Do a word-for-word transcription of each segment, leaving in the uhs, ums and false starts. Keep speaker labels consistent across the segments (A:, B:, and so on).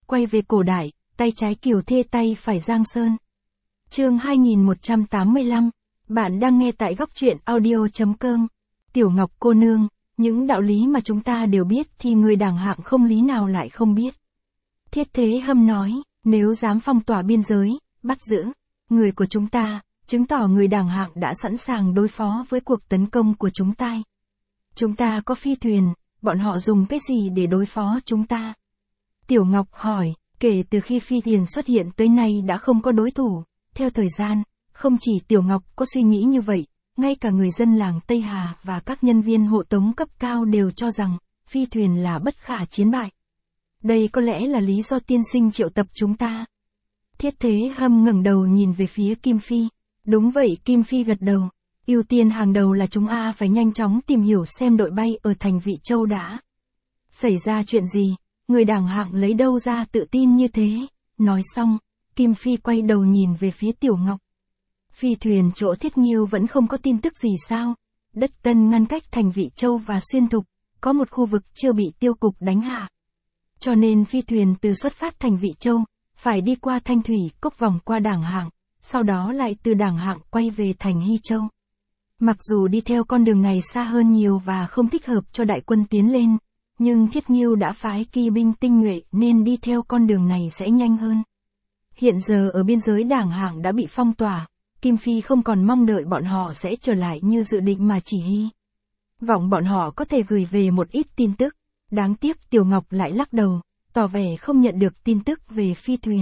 A: quay về cổ đại, tay trái Kiều Thê tay phải Giang Sơn. Chương hai nghìn một trăm tám mươi lăm, bạn đang nghe tại góc truyện audio chấm com. Tiểu Ngọc cô nương, những đạo lý mà chúng ta đều biết thì người đẳng hạng không lý nào lại không biết. Thiết Thế Hâm nói, nếu dám phong tỏa biên giới, bắt giữ người của chúng ta, chứng tỏ người đẳng hạng đã sẵn sàng đối phó với cuộc tấn công của chúng ta. Chúng ta có phi thuyền, bọn họ dùng cái gì để đối phó chúng ta? Tiểu Ngọc hỏi, kể từ khi phi thuyền xuất hiện tới nay đã không có đối thủ. Theo thời gian, không chỉ Tiểu Ngọc có suy nghĩ như vậy, ngay cả người dân làng Tây Hà và các nhân viên hộ tống cấp cao đều cho rằng, phi thuyền là bất khả chiến bại. Đây có lẽ là lý do tiên sinh triệu tập chúng ta. Thiết Thế Hâm ngẩng đầu nhìn về phía Kim Phi. Đúng vậy, Kim Phi gật đầu. Ưu tiên hàng đầu là chúng ta phải nhanh chóng tìm hiểu xem đội bay ở thành Vị Châu đã xảy ra chuyện gì, người đẳng hạng lấy đâu ra tự tin như thế. Nói xong, Kim Phi quay đầu nhìn về phía Tiểu Ngọc. Phi thuyền chỗ Thiết Nghiêu vẫn không có tin tức gì sao? Đất Tân ngăn cách thành Vị Châu và Xuyên Thục, có một khu vực chưa bị tiêu cục đánh hạ. Cho nên phi thuyền từ xuất phát thành Vị Châu, phải đi qua Thanh Thủy Cốc vòng qua đảng hạng, sau đó lại từ đảng hạng quay về thành Hy Châu. Mặc dù đi theo con đường này xa hơn nhiều và không thích hợp cho đại quân tiến lên, nhưng Thiết Nghiêu đã phái kỳ binh tinh nhuệ nên đi theo con đường này sẽ nhanh hơn. Hiện giờ ở biên giới đảng hạng đã bị phong tỏa, Kim Phi không còn mong đợi bọn họ sẽ trở lại như dự định mà chỉ hy vọng bọn họ có thể gửi về một ít tin tức. Đáng tiếc Tiểu Ngọc lại lắc đầu, tỏ vẻ không nhận được tin tức về phi thuyền.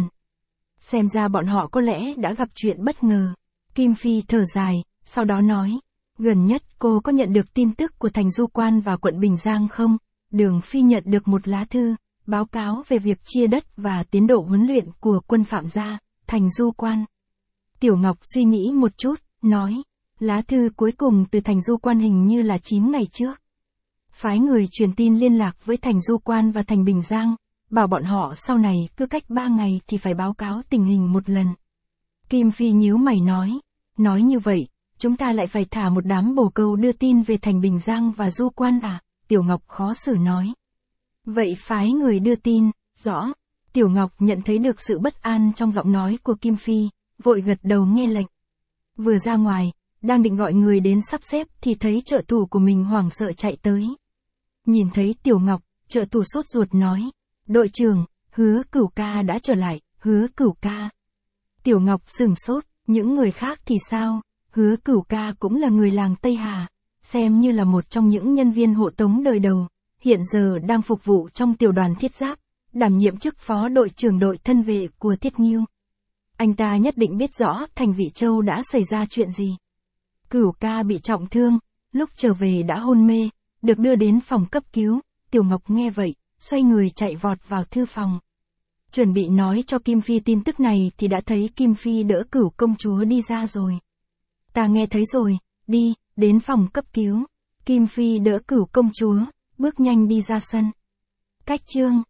A: Xem ra bọn họ có lẽ đã gặp chuyện bất ngờ. Kim Phi thở dài, sau đó nói, gần nhất cô có nhận được tin tức của thành Du Quan và quận Bình Giang không? Đường Phi nhận được một lá thư, báo cáo về việc chia đất và tiến độ huấn luyện của quân Phạm gia, thành Du Quan. Tiểu Ngọc suy nghĩ một chút, nói, lá thư cuối cùng từ thành Du Quan hình như là chín ngày trước. Phái người truyền tin liên lạc với thành Du Quan và thành Bình Giang, bảo bọn họ sau này cứ cách ba ngày thì phải báo cáo tình hình một lần. Kim Phi nhíu mày nói, nói như vậy, chúng ta lại phải thả một đám bồ câu đưa tin về thành Bình Giang và Du Quan à? Tiểu Ngọc khó xử nói. Vậy phái người đưa tin, rõ. Tiểu Ngọc nhận thấy được sự bất an trong giọng nói của Kim Phi, vội gật đầu nghe lệnh. Vừa ra ngoài, đang định gọi người đến sắp xếp thì thấy trợ thủ của mình hoảng sợ chạy tới. Nhìn thấy Tiểu Ngọc, trợ thủ sốt ruột nói, đội trưởng, Hứa Cửu ca đã trở lại. Hứa Cửu ca. Tiểu Ngọc sửng sốt, những người khác thì sao? Hứa Cửu ca cũng là người làng Tây Hà, xem như là một trong những nhân viên hộ tống đời đầu, hiện giờ đang phục vụ trong tiểu đoàn thiết giáp, đảm nhiệm chức phó đội trưởng đội thân vệ của Thiết Nghiêu. Anh ta nhất định biết rõ thành Vị Châu đã xảy ra chuyện gì. Cửu ca bị trọng thương, lúc trở về đã hôn mê, được đưa đến phòng cấp cứu. Tiểu Ngọc nghe vậy, xoay người chạy vọt vào thư phòng. Chuẩn bị nói cho Kim Phi tin tức này thì đã thấy Kim Phi đỡ Cửu công chúa đi ra rồi. Ta nghe thấy rồi, đi, đến phòng cấp cứu. Kim Phi đỡ Cửu công chúa, bước nhanh đi ra sân. Cách chương